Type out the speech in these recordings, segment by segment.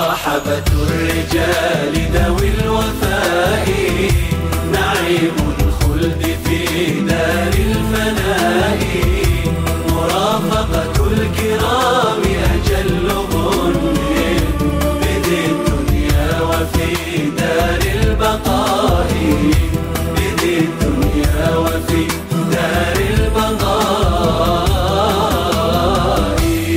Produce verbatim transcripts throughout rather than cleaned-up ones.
مصاحبة الرجال ذوي الوفاء نعيم الخلد في دار الفناء مرافقة الكرام أجل غنم بذي الدنيا وفي دار البقاء بذي الدنيا وفي دار البقاء.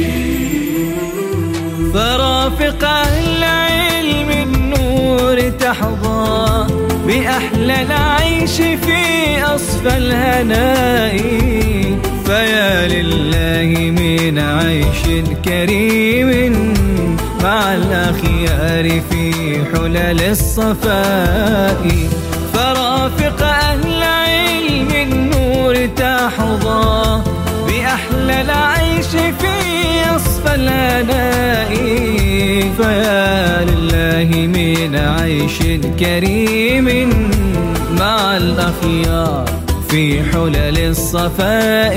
فرافق أهل علم النور تحظى بأحلى العيش في أصفى الهناء فيا لله من عيش كريم مع الأخيار في حلل الصفاء. فرافق أهل علم النور تحظى بأحلى العيش في أصفى الهناء فيا لله من عيش كريم مع الأخيار في حلل الصفاء.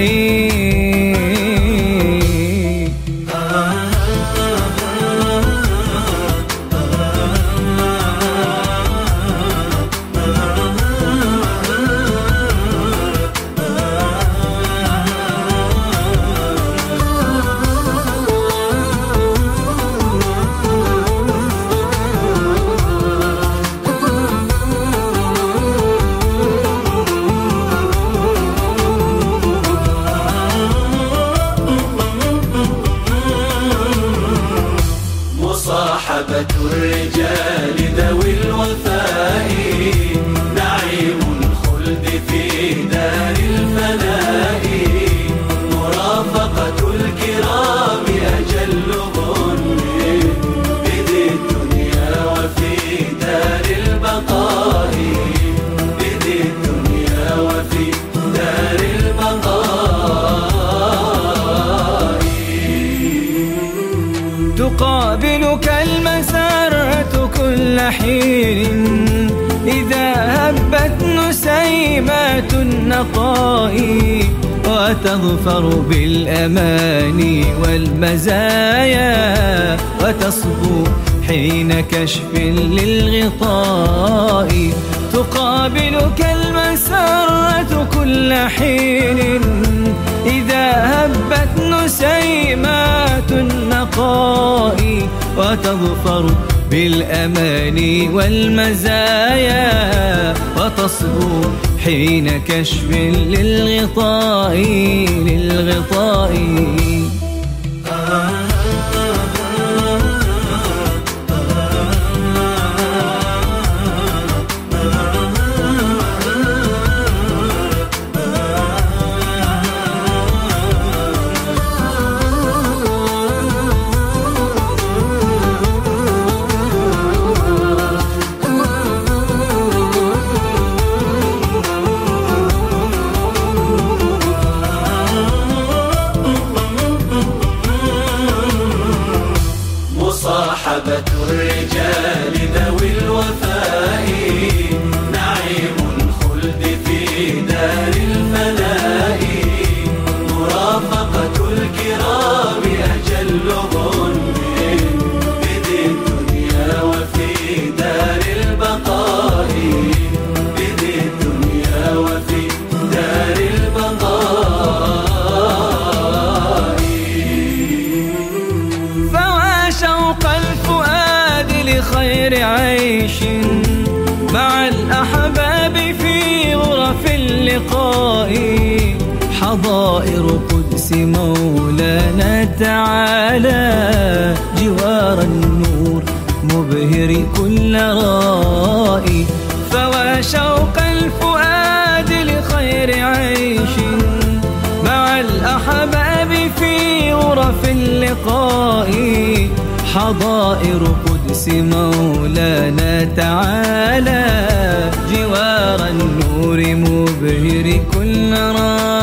مصاحبة الرجال ذوي الوفاء نعيم الخلد في دار الفناء مرافقة الكرام أجل غنم بذي الدنيا وفي دار البقاء بذي الدنيا وفي دار البقاء. تقابلك المسرة كل حين إذا هبت نسيمات النقاء وتظفر بالأماني والمزايا وتصبو حين كشف للغطاء. تقابلك المسرة كل حين إذا هبت نسيمات النقاء وتظفر بالأماني والمزايا وتصبو حين كشف للغطاء للغطاء. مصاحبة الرجال ذوي الوفاء نعيم الخلد في دار الفناء مرافقة الكرام أجل غنم بذي الدنيا وفي دار البقاء بذي الدنيا وفي دار البقاء. شوق الفؤاد لخير عيش مع الأحباب في غرف اللقاء حظائر قدس مولانا تعالى جوار النور مبهر كل رائي. فوا شوق الفؤاد لخير عيش مع الأحباب في غرف اللقاء حظائر قدس مولانا تعالى جوار النور مبهر كل رائي.